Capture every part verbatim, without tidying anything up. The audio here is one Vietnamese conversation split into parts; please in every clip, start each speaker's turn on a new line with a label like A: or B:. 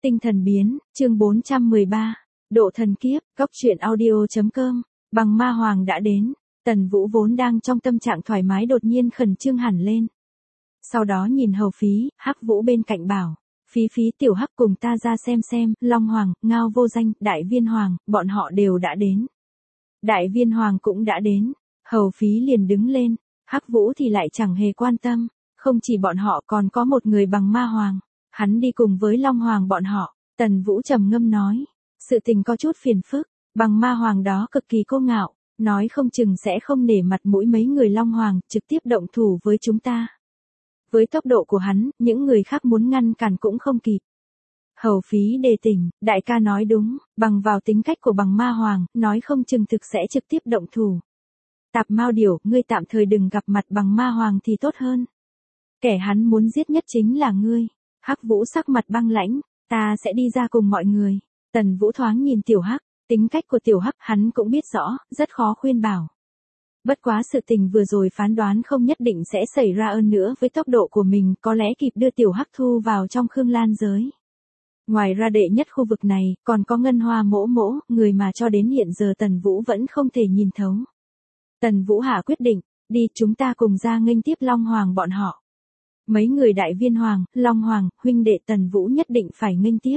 A: Tinh thần biến, chương bốn trăm mười ba. Độ thần kiếp, góc truyện audio.com. Bằng ma hoàng đã đến. Tần Vũ vốn đang trong tâm trạng thoải mái đột nhiên khẩn trương hẳn lên. Sau đó nhìn Hầu Phí, Hắc Vũ bên cạnh bảo. Phí Phí tiểu Hắc cùng ta ra xem xem, Long Hoàng, Ngao Vô Danh, Đại Viên Hoàng, bọn họ đều đã đến. Đại Viên Hoàng cũng đã đến. Hầu Phí liền đứng lên. Hắc Vũ thì lại chẳng hề quan tâm. Không chỉ bọn họ còn có một người bằng ma hoàng. Hắn đi cùng với Long Hoàng bọn họ. Tần Vũ trầm ngâm nói. Sự tình có chút phiền phức. Bằng ma hoàng đó cực kỳ cô ngạo. Nói không chừng sẽ không nể mặt mũi mấy người Long Hoàng trực tiếp động thủ với chúng ta. Với tốc độ của hắn, những người khác muốn ngăn cản cũng không kịp. Hầu Phí đề tỉnh, đại ca nói đúng, bằng vào tính cách của bằng ma hoàng, nói không chừng thực sẽ trực tiếp động thủ. Tạp Mao Điểu, ngươi tạm thời đừng gặp mặt bằng ma hoàng thì tốt hơn. Kẻ hắn muốn giết nhất chính là ngươi. Hắc Vũ sắc mặt băng lãnh, ta sẽ đi ra cùng mọi người. Tần Vũ thoáng nhìn tiểu Hắc, tính cách của tiểu Hắc hắn cũng biết rõ, rất khó khuyên bảo. Bất quá sự tình vừa rồi phán đoán không nhất định sẽ xảy ra ơn nữa với tốc độ của mình, có lẽ kịp đưa tiểu Hắc thu vào trong Khương Lan giới. Ngoài ra đệ nhất khu vực này, còn có Ngân Hoa Mỗ Mỗ, người mà cho đến hiện giờ Tần Vũ vẫn không thể nhìn thấu. Tần Vũ hạ quyết định, đi chúng ta cùng ra nghênh tiếp Long Hoàng bọn họ. Mấy người Đại Viên Hoàng, Long Hoàng, huynh đệ Tần Vũ nhất định phải nghênh tiếp.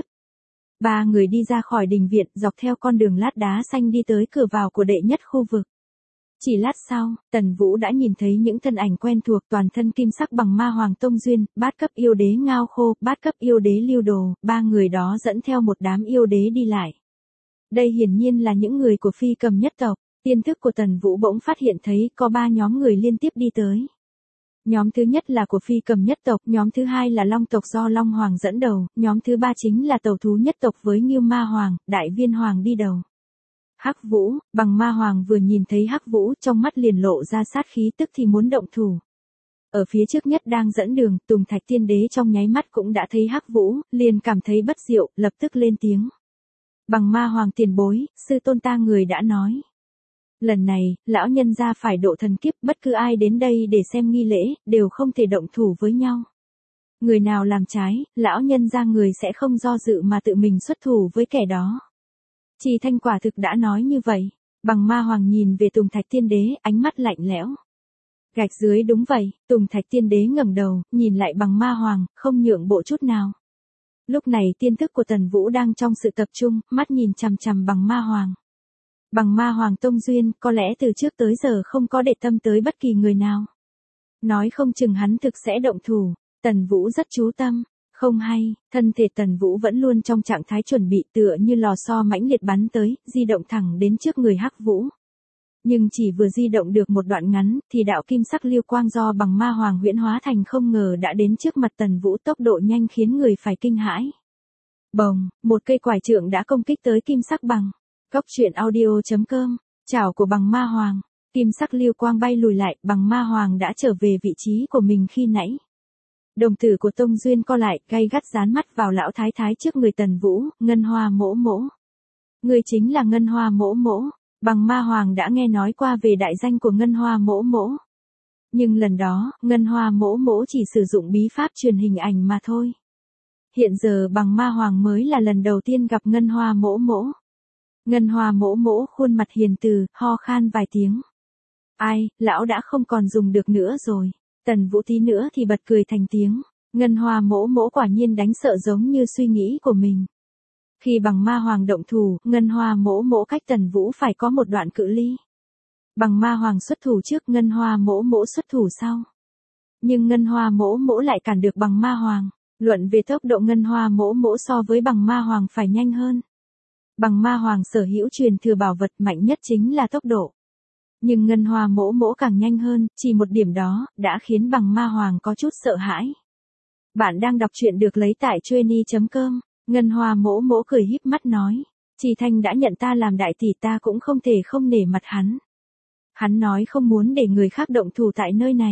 A: Ba người đi ra khỏi đình viện, dọc theo con đường lát đá xanh đi tới cửa vào của đệ nhất khu vực. Chỉ lát sau, Tần Vũ đã nhìn thấy những thân ảnh quen thuộc toàn thân kim sắc bằng ma hoàng Tông Duyên, bát cấp yêu đế Ngao Khô, bát cấp yêu đế Lưu Đồ, ba người đó dẫn theo một đám yêu đế đi lại. Đây hiển nhiên là những người của Phi Cầm nhất tộc. Tiên thức của Tần Vũ bỗng phát hiện thấy có ba nhóm người liên tiếp đi tới. Nhóm thứ nhất là của Phi Cầm nhất tộc, nhóm thứ hai là Long tộc do Long Hoàng dẫn đầu, nhóm thứ ba chính là Tẩu Thú nhất tộc với Ngưu Ma Hoàng, Đại Viên Hoàng đi đầu. Hắc Vũ, bằng ma hoàng vừa nhìn thấy Hắc Vũ trong mắt liền lộ ra sát khí tức thì muốn động thủ. Ở phía trước nhất đang dẫn đường, Tùng Thạch Tiên Đế trong nháy mắt cũng đã thấy Hắc Vũ, liền cảm thấy bất diệu, lập tức lên tiếng. Bằng ma hoàng tiền bối, sư tôn ta người đã nói. Lần này, lão nhân gia phải độ thần kiếp, bất cứ ai đến đây để xem nghi lễ, đều không thể động thủ với nhau. Người nào làm trái, lão nhân gia người sẽ không do dự mà tự mình xuất thủ với kẻ đó. Trì Thanh quả thực đã nói như vậy. Bằng ma hoàng nhìn về Tùng Thạch Tiên Đế, ánh mắt lạnh lẽo. Gạch dưới đúng vậy, Tùng Thạch Tiên Đế ngẩng đầu, nhìn lại bằng ma hoàng, không nhượng bộ chút nào. Lúc này tiên thức của Tần Vũ đang trong sự tập trung, mắt nhìn chằm chằm bằng ma hoàng. Bằng ma hoàng Tông Duyên, có lẽ từ trước tới giờ không có để tâm tới bất kỳ người nào. Nói không chừng hắn thực sẽ động thủ. Tần Vũ rất chú tâm. Không hay, thân thể Tần Vũ vẫn luôn trong trạng thái chuẩn bị tựa như lò xo mãnh liệt bắn tới, di động thẳng đến trước người Hắc Vũ. Nhưng chỉ vừa di động được một đoạn ngắn, thì đạo kim sắc lưu quang do bằng ma hoàng huyễn hóa thành không ngờ đã đến trước mặt Tần Vũ, tốc độ nhanh khiến người phải kinh hãi. Bồng, một cây quải trượng đã công kích tới kim sắc bằng. Góc truyện audio.com, chảo của bằng ma hoàng, kim sắc lưu quang bay lùi lại, bằng ma hoàng đã trở về vị trí của mình khi nãy. Đồng tử của Tông Duyên co lại, gay gắt dán mắt vào lão thái thái trước người Tần Vũ, Ngân Hoa Mỗ Mỗ. Người chính là Ngân Hoa Mỗ Mỗ, bằng ma hoàng đã nghe nói qua về đại danh của Ngân Hoa Mỗ Mỗ. Nhưng lần đó, Ngân Hoa Mỗ Mỗ chỉ sử dụng bí pháp truyền hình ảnh mà thôi. Hiện giờ bằng ma hoàng mới là lần đầu tiên gặp Ngân Hoa Mỗ Mỗ. Ngân Hoa Mỗ Mỗ khuôn mặt hiền từ, ho khan vài tiếng. Ai, lão đã không còn dùng được nữa rồi. Tần Vũ tí nữa thì bật cười thành tiếng. Ngân Hoa Mỗ Mỗ quả nhiên đánh sợ giống như suy nghĩ của mình. Khi bằng ma hoàng động thủ, Ngân Hoa Mỗ Mỗ cách Tần Vũ phải có một đoạn cự ly. Bằng ma hoàng xuất thủ trước, Ngân Hoa Mỗ Mỗ xuất thủ sau. Nhưng Ngân Hoa Mỗ Mỗ lại cản được bằng ma hoàng. Luận về tốc độ Ngân Hoa Mỗ Mỗ so với bằng ma hoàng phải nhanh hơn. Bằng ma hoàng sở hữu truyền thừa bảo vật mạnh nhất chính là tốc độ. Nhưng Ngân Hoa Mỗ Mỗ càng nhanh hơn, chỉ một điểm đó, đã khiến bằng ma hoàng có chút sợ hãi. Bạn đang đọc truyện được lấy tại trueny chấm com, Ngân Hoa Mỗ Mỗ cười híp mắt nói. Trì Thanh đã nhận ta làm đại tỷ, ta cũng không thể không nể mặt hắn. Hắn nói không muốn để người khác động thủ tại nơi này.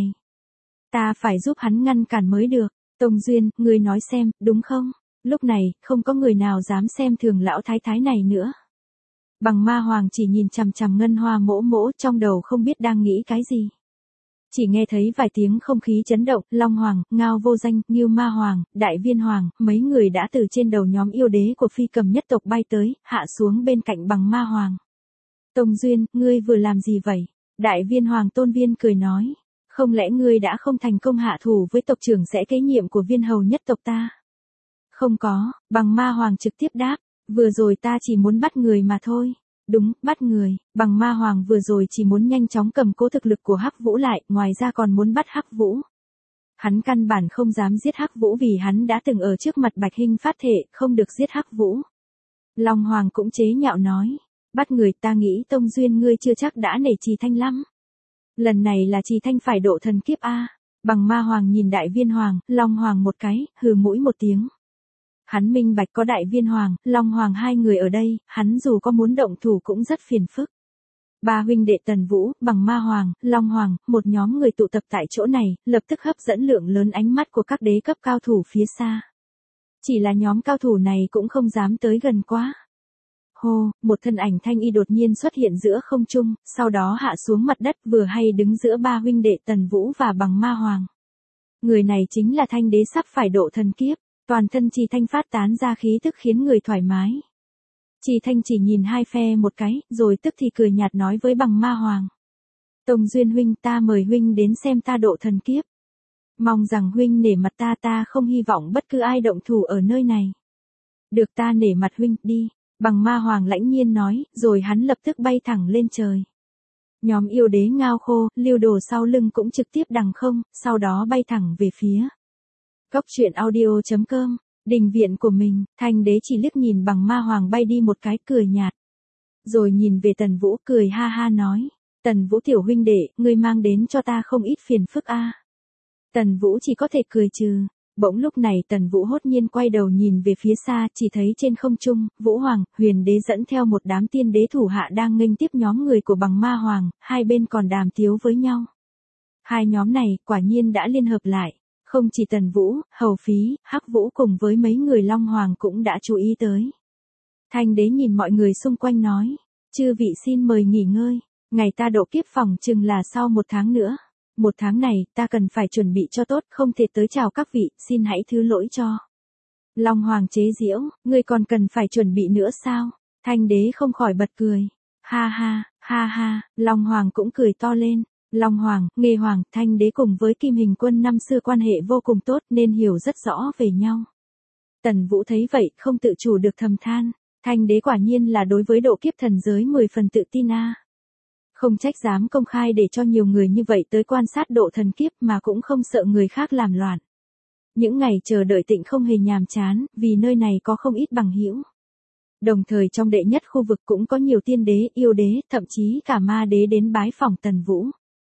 A: Ta phải giúp hắn ngăn cản mới được. Tông Duyên, ngươi nói xem, đúng không? Lúc này, không có người nào dám xem thường lão thái thái này nữa. Bằng ma hoàng chỉ nhìn chằm chằm Ngân Hoa Mỗ Mỗ, trong đầu không biết đang nghĩ cái gì. Chỉ nghe thấy vài tiếng không khí chấn động, Long Hoàng, Ngao Vô Danh, Ngưu Ma Hoàng, Đại Viên Hoàng, mấy người đã từ trên đầu nhóm yêu đế của Phi Cầm nhất tộc bay tới, hạ xuống bên cạnh Bằng Ma Hoàng. Tông Duyên, ngươi vừa làm gì vậy? Đại Viên Hoàng Tôn Viên cười nói. Không lẽ ngươi đã không thành công hạ thủ với tộc trưởng sẽ kế nhiệm của Viên hầu nhất tộc ta? Không có, Bằng Ma Hoàng trực tiếp đáp, vừa rồi ta chỉ muốn bắt người mà thôi. Đúng, bắt người, Bằng Ma Hoàng vừa rồi chỉ muốn nhanh chóng cầm cố thực lực của Hắc Vũ lại, ngoài ra còn muốn bắt Hắc Vũ. Hắn căn bản không dám giết Hắc Vũ vì hắn đã từng ở trước mặt Bạch Hinh phát thệ, không được giết Hắc Vũ. Long Hoàng cũng chế nhạo nói, bắt người, ta nghĩ Tông Duyên ngươi chưa chắc đã nể Trì Thanh lắm. Lần này là Trì Thanh phải độ thần kiếp a. Bằng Ma Hoàng nhìn Đại Viên Hoàng, Long Hoàng một cái, hừ mũi một tiếng. Hắn minh bạch có Đại Viên Hoàng, Long Hoàng hai người ở đây, hắn dù có muốn động thủ cũng rất phiền phức. Ba huynh đệ Tần Vũ, Bằng Ma Hoàng, Long Hoàng, một nhóm người tụ tập tại chỗ này, lập tức hấp dẫn lượng lớn ánh mắt của các đế cấp cao thủ phía xa. Chỉ là nhóm cao thủ này cũng không dám tới gần quá. Hô, một thân ảnh thanh y đột nhiên xuất hiện giữa không trung, sau đó hạ xuống mặt đất vừa hay đứng giữa ba huynh đệ Tần Vũ và Bằng Ma Hoàng. Người này chính là Thanh đế sắp phải độ thần kiếp, toàn thân Trì Thanh phát tán ra khí tức khiến người thoải mái. Trì Thanh chỉ nhìn hai phe một cái, rồi tức thì cười nhạt nói với Bằng Ma Hoàng. Tông Duyên huynh, ta mời huynh đến xem ta độ thần kiếp. Mong rằng huynh nể mặt ta, ta không hy vọng bất cứ ai động thủ ở nơi này. Được, ta nể mặt huynh, đi. Bằng Ma Hoàng lãnh nhiên nói, rồi hắn lập tức bay thẳng lên trời. Nhóm yêu đế Ngao Khô, Lưu Đồ sau lưng cũng trực tiếp đằng không, sau đó bay thẳng về phía. Cốc truyện audio chấm com, đình viện của mình, Thanh đế chỉ liếc nhìn Bằng Ma Hoàng bay đi một cái cười nhạt. Rồi nhìn về Tần Vũ cười ha ha nói, Tần Vũ tiểu huynh đệ, ngươi mang đến cho ta không ít phiền phức a. Tần Vũ chỉ có thể cười trừ. Bỗng lúc này Tần Vũ hốt nhiên quay đầu nhìn về phía xa, chỉ thấy trên không trung, Vũ Hoàng, Huyền đế dẫn theo một đám tiên đế thủ hạ đang nghênh tiếp nhóm người của Bằng Ma Hoàng, hai bên còn đàm tiếu với nhau. Hai nhóm này quả nhiên đã liên hợp lại, không chỉ Tần Vũ, Hầu Phí, Hắc Vũ cùng với mấy người Long Hoàng cũng đã chú ý tới. Thanh đế nhìn mọi người xung quanh nói, chư vị xin mời nghỉ ngơi, ngày ta độ kiếp phòng chừng là sau một tháng nữa. Một tháng này, ta cần phải chuẩn bị cho tốt, không thể tới chào các vị, xin hãy thứ lỗi cho. Long Hoàng chế giễu, ngươi còn cần phải chuẩn bị nữa sao? Thanh đế không khỏi bật cười. Ha ha, ha ha, Long Hoàng cũng cười to lên. Long Hoàng, Nghê Hoàng, Thanh đế cùng với Kim Hình Quân năm xưa quan hệ vô cùng tốt nên hiểu rất rõ về nhau. Tần Vũ thấy vậy, không tự chủ được thầm than. Thanh đế quả nhiên là đối với độ kiếp thần giới mười phần tự tin a. À. Không trách dám công khai để cho nhiều người như vậy tới quan sát độ thần kiếp mà cũng không sợ người khác làm loạn. Những ngày chờ đợi Tịnh không hề nhàm chán, vì nơi này có không ít bằng hữu. Đồng thời trong đệ nhất khu vực cũng có nhiều tiên đế, yêu đế, thậm chí cả ma đế đến bái phỏng Tần Vũ.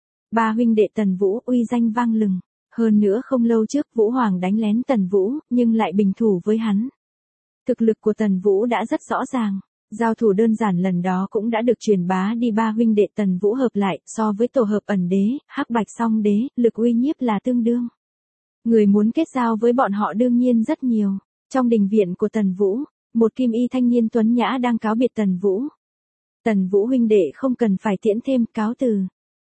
A: Ba huynh đệ Tần Vũ uy danh vang lừng, hơn nữa không lâu trước Vũ Hoàng đánh lén Tần Vũ, nhưng lại bình thủ với hắn. Thực lực của Tần Vũ đã rất rõ ràng. Giao thủ đơn giản lần đó cũng đã được truyền bá đi, ba huynh đệ Tần Vũ hợp lại, so với tổ hợp ẩn đế, Hắc Bạch Song đế, lực uy nhiếp là tương đương. Người muốn kết giao với bọn họ đương nhiên rất nhiều. Trong đình viện của Tần Vũ, một kim y thanh niên tuấn nhã đang cáo biệt Tần Vũ. Tần Vũ huynh đệ không cần phải tiễn thêm, cáo từ.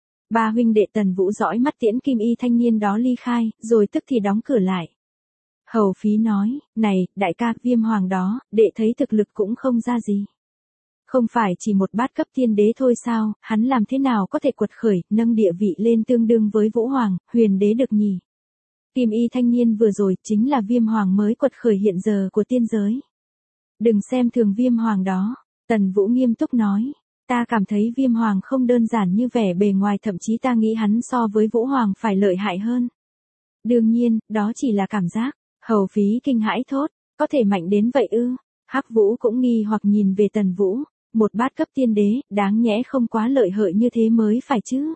A: Ba huynh đệ Tần Vũ dõi mắt tiễn kim y thanh niên đó ly khai, rồi tức thì đóng cửa lại. Hầu Phí nói, này, đại ca, Viêm Hoàng đó, đệ thấy thực lực cũng không ra gì. Không phải chỉ một bát cấp tiên đế thôi sao, hắn làm thế nào có thể quật khởi, nâng địa vị lên tương đương với Vũ Hoàng, Huyền đế được nhỉ? Kim y thanh niên vừa rồi chính là Viêm Hoàng mới quật khởi hiện giờ của tiên giới. Đừng xem thường Viêm Hoàng đó, Tần Vũ nghiêm túc nói. Ta cảm thấy Viêm Hoàng không đơn giản như vẻ bề ngoài, thậm chí ta nghĩ hắn so với Vũ Hoàng phải lợi hại hơn. Đương nhiên, đó chỉ là cảm giác. Hầu Phí kinh hãi thốt, có thể mạnh đến vậy ư? Hắc Vũ cũng nghi hoặc nhìn về Tần Vũ, một bát cấp tiên đế, đáng nhẽ không quá lợi hại như thế mới phải chứ.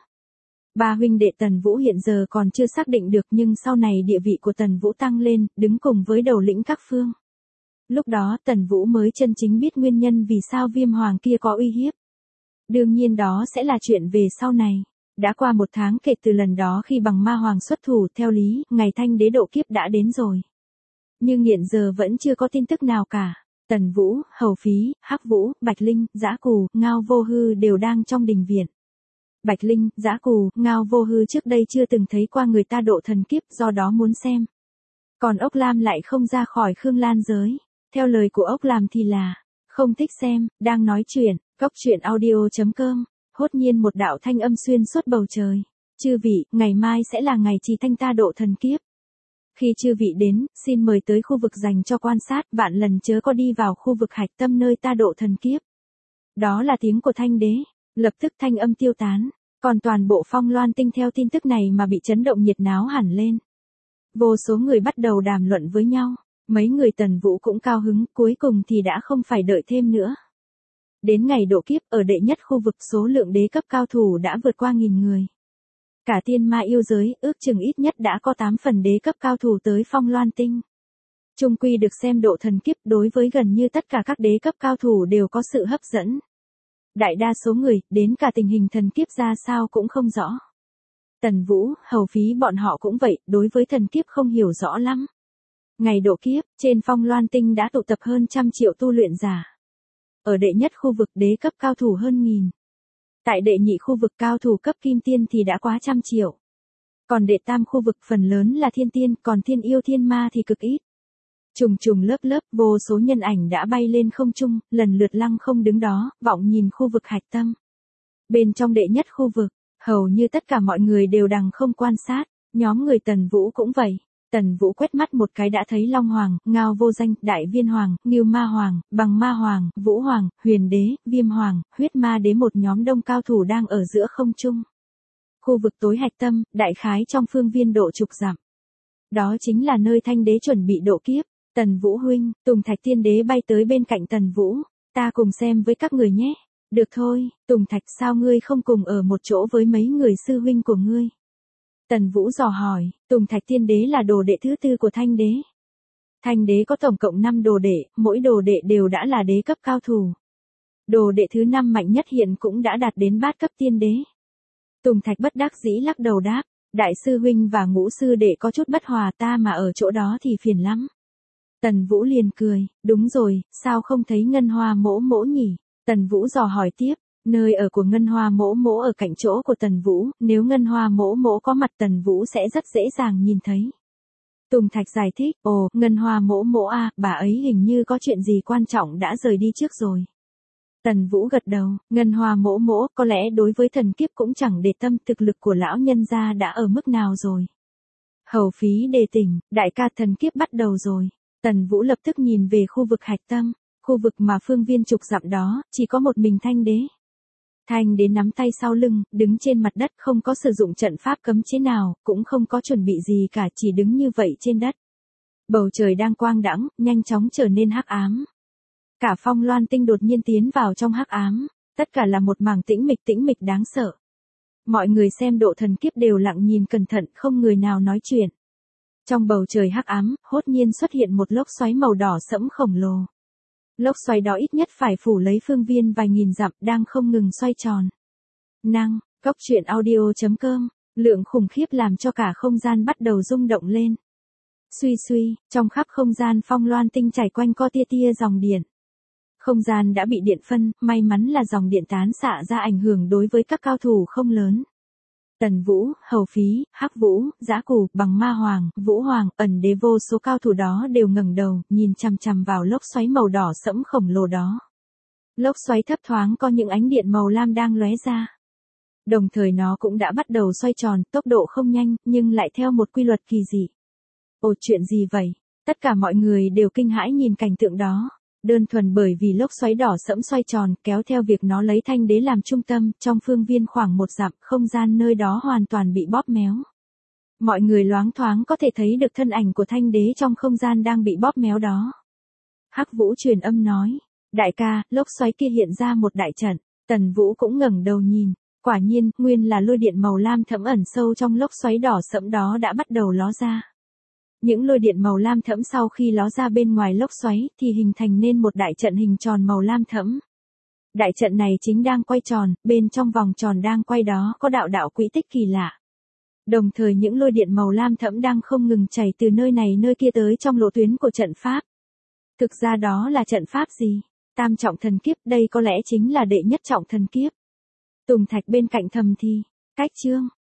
A: Ba huynh đệ Tần Vũ hiện giờ còn chưa xác định được, nhưng sau này địa vị của Tần Vũ tăng lên, đứng cùng với đầu lĩnh các phương. Lúc đó Tần Vũ mới chân chính biết nguyên nhân vì sao Viêm Hoàng kia có uy hiếp. Đương nhiên đó sẽ là chuyện về sau này. Đã qua một tháng kể từ lần đó khi Bằng Ma Hoàng xuất thủ, theo lý, ngày Thanh đế độ kiếp đã đến rồi. Nhưng hiện giờ vẫn chưa có tin tức nào cả. Tần Vũ, Hầu Phí, Hắc Vũ, Bạch Linh, Dã Cù, Ngao Vô Hư đều đang trong đình viện. Bạch Linh, Dã Cù, Ngao Vô Hư trước đây chưa từng thấy qua người ta độ thần kiếp, do đó muốn xem. Còn Ốc Lam lại không ra khỏi Khương Lan giới. Theo lời của Ốc Lam thì là, không thích xem, đang nói chuyện, cóc truyện audio chấm com. Hốt nhiên một đạo thanh âm xuyên suốt bầu trời. Chư vị, ngày mai sẽ là ngày trì thanh ta độ thần kiếp. Khi chư vị đến, xin mời tới khu vực dành cho quan sát, vạn lần chớ có đi vào khu vực hạch tâm nơi ta độ thần kiếp. Đó là tiếng của Thanh Đế, lập tức thanh âm tiêu tán, còn toàn bộ Phong Loan Tinh theo tin tức này mà bị chấn động nhiệt náo hẳn lên. Vô số người bắt đầu đàm luận với nhau, mấy người Tần Vũ cũng cao hứng, cuối cùng thì đã không phải đợi thêm nữa. Đến ngày độ kiếp, ở đệ nhất khu vực số lượng đế cấp cao thủ đã vượt qua nghìn người. Cả tiên ma yêu giới, ước chừng ít nhất đã có tám phần đế cấp cao thủ tới Phong Loan Tinh. Trung quy được xem độ thần kiếp đối với gần như tất cả các đế cấp cao thủ đều có sự hấp dẫn. Đại đa số người, đến cả tình hình thần kiếp ra sao cũng không rõ. Tần Vũ, Hầu Phí bọn họ cũng vậy, đối với thần kiếp không hiểu rõ lắm. Ngày độ kiếp, trên Phong Loan Tinh đã tụ tập hơn trăm triệu tu luyện giả. Ở đệ nhất khu vực đế cấp cao thủ hơn nghìn. Tại đệ nhị khu vực cao thủ cấp kim tiên thì đã quá trăm triệu. Còn đệ tam khu vực phần lớn là thiên tiên, còn thiên yêu thiên ma thì cực ít. Trùng trùng lớp lớp vô số nhân ảnh đã bay lên không trung, lần lượt lăng không đứng đó, vọng nhìn khu vực hạch tâm. Bên trong đệ nhất khu vực, hầu như tất cả mọi người đều đằng không quan sát, nhóm người Tần Vũ cũng vậy. Tần Vũ quét mắt một cái đã thấy Long Hoàng, Ngao Vô Danh, Đại Viên Hoàng, Ngưu Ma Hoàng, Bằng Ma Hoàng, Vũ Hoàng, Huyền Đế, Viêm Hoàng, Huyết Ma Đế, một nhóm đông cao thủ đang ở giữa không trung. Khu vực tối hạch tâm, đại khái trong phương viên độ chục dặm. Đó chính là nơi Thanh Đế chuẩn bị độ kiếp. Tần Vũ huynh, Tùng Thạch Tiên Đế bay tới bên cạnh Tần Vũ, ta cùng xem với các người nhé. Được thôi, Tùng Thạch, sao ngươi không cùng ở một chỗ với mấy người sư huynh của ngươi? Tần Vũ dò hỏi, Tùng Thạch Tiên Đế là đồ đệ thứ tư của Thanh Đế. Thanh Đế có tổng cộng năm đồ đệ, mỗi đồ đệ đều đã là đế cấp cao thủ. Đồ đệ thứ năm mạnh nhất hiện cũng đã đạt đến bát cấp tiên đế. Tùng Thạch bất đắc dĩ lắc đầu đáp, đại sư huynh và ngũ sư đệ có chút bất hòa, ta mà ở chỗ đó thì phiền lắm. Tần Vũ liền cười, đúng rồi, sao không thấy Ngân Hoa mỗ mỗ nhỉ? Tần Vũ dò hỏi tiếp, nơi ở của Ngân Hoa mỗ mỗ ở cạnh chỗ của Tần Vũ, nếu Ngân Hoa mỗ mỗ có mặt Tần Vũ sẽ rất dễ dàng nhìn thấy. Tùng Thạch giải thích, ồ, Ngân Hoa mỗ mỗ à, bà ấy hình như có chuyện gì quan trọng đã rời đi trước rồi. Tần Vũ gật đầu, Ngân Hoa mỗ mỗ có lẽ đối với thần kiếp cũng chẳng để tâm, thực lực của lão nhân gia đã ở mức nào rồi. Hầu Phí đề tỉnh, đại ca, thần kiếp bắt đầu rồi. Tần Vũ lập tức nhìn về khu vực hạch tâm, khu vực mà phương viên trục dặm đó, chỉ có một mình Thanh Đế. Thanh Đế nắm tay sau lưng, đứng trên mặt đất, không có sử dụng trận pháp cấm chế nào, cũng không có chuẩn bị gì cả, chỉ đứng như vậy trên đất. Bầu trời đang quang đãng, nhanh chóng trở nên hắc ám. Cả Phong Loan Tinh đột nhiên tiến vào trong hắc ám, tất cả là một mảng tĩnh mịch tĩnh mịch đáng sợ. Mọi người xem độ thần kiếp đều lặng nhìn cẩn thận, không người nào nói chuyện. Trong bầu trời hắc ám, hốt nhiên xuất hiện một lốc xoáy màu đỏ sẫm khổng lồ. Lốc xoáy đó ít nhất phải phủ lấy phương viên vài nghìn dặm, đang không ngừng xoay tròn. Năng, cóc truyện audio chấm com, lượng khủng khiếp làm cho cả không gian bắt đầu rung động lên. Suy suy, trong khắp không gian Phong Loan Tinh chảy quanh co tia tia dòng điện. Không gian đã bị điện phân, may mắn là dòng điện tán xạ ra ảnh hưởng đối với các cao thủ không lớn. Tần Vũ, Hầu Phí, Hắc Vũ, Dã Cù, Bằng Ma Hoàng, Vũ Hoàng, ẩn đế, vô số cao thủ đó đều ngẩng đầu, nhìn chằm chằm vào lốc xoáy màu đỏ sẫm khổng lồ đó. Lốc xoáy thấp thoáng có những ánh điện màu lam đang lóe ra. Đồng thời nó cũng đã bắt đầu xoay tròn, tốc độ không nhanh, nhưng lại theo một quy luật kỳ dị. Ồ, chuyện gì vậy? Tất cả mọi người đều kinh hãi nhìn cảnh tượng đó. Đơn thuần bởi vì lốc xoáy đỏ sẫm xoay tròn, kéo theo việc nó lấy Thanh Đế làm trung tâm, trong phương viên khoảng một dặm, không gian nơi đó hoàn toàn bị bóp méo. Mọi người loáng thoáng có thể thấy được thân ảnh của Thanh Đế trong không gian đang bị bóp méo đó. Hắc Vũ truyền âm nói, đại ca, lốc xoáy kia hiện ra một đại trận. Tần Vũ cũng ngẩng đầu nhìn, quả nhiên, nguyên là lôi điện màu lam thẫm ẩn sâu trong lốc xoáy đỏ sẫm đó đã bắt đầu ló ra. Những lôi điện màu lam thẫm sau khi ló ra bên ngoài lốc xoáy thì hình thành nên một đại trận hình tròn màu lam thẫm. Đại trận này chính đang quay tròn, bên trong vòng tròn đang quay đó có đạo đạo quỹ tích kỳ lạ. Đồng thời những lôi điện màu lam thẫm đang không ngừng chảy từ nơi này nơi kia tới trong lộ tuyến của trận pháp. Thực ra đó là trận pháp gì? Tam trọng thần kiếp, đây có lẽ chính là đệ nhất trọng thần kiếp. Tùng Thạch bên cạnh thầm thì, cách chương.